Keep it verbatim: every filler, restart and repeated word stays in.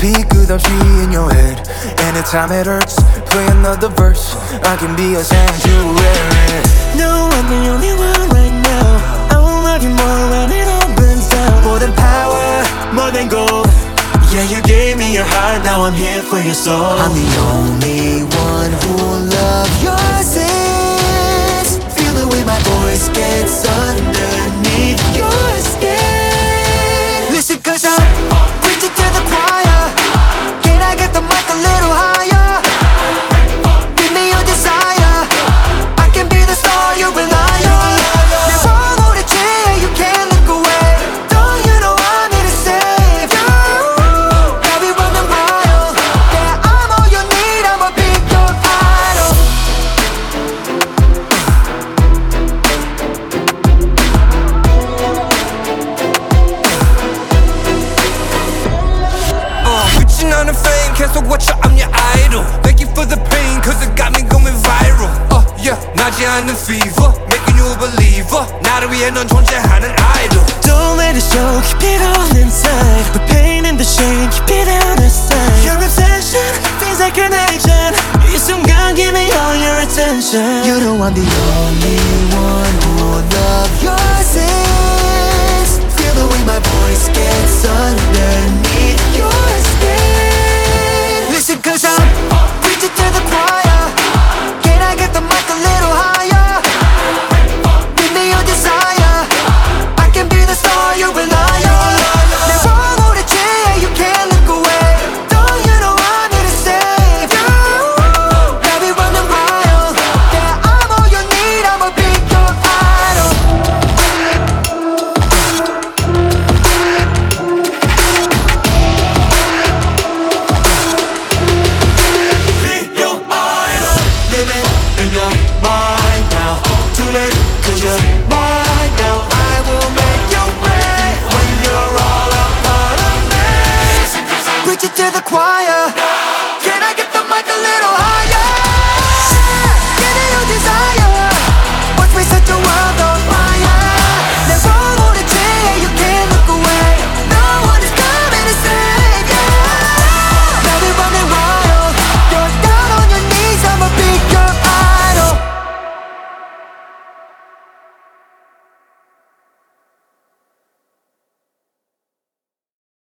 repeat 끝없이 in your head. Anytime it hurts, play another verse. I can be a sanctuary. No, I'm the only one right now. I will love you more when it all burns down. More than power, More than gold. Yeah, you gave me your heart, now I'm here for your soul. I'm the only one who will love your sins. Feel the way my voice gets underneath your skin. Listen, cause I'm preaching to the choir. Can I get the mic a little higher? Give me your desire. I can be the star you rely on. Never hold a chair, you can't look away. Don't you know I'm here to save you? Got me running wild. Yeah, I'm all you need, I'ma be your idol. Uh, reaching on the fame, 계속 watch out, I'm your idol. Thank you for the pain, cause it got me going viral. Uh, yeah, 나지 않는 fever, making you a believer. 나를 위해 넌 존재하는 idol. Don't let it show, keep it all inside. The pain and the shame, keep it out of sight. Your obsession feels like an addiction. 이 순간, give me all your attention. You know I'm the only one who will love your sins. Feel the way my voice gets underneath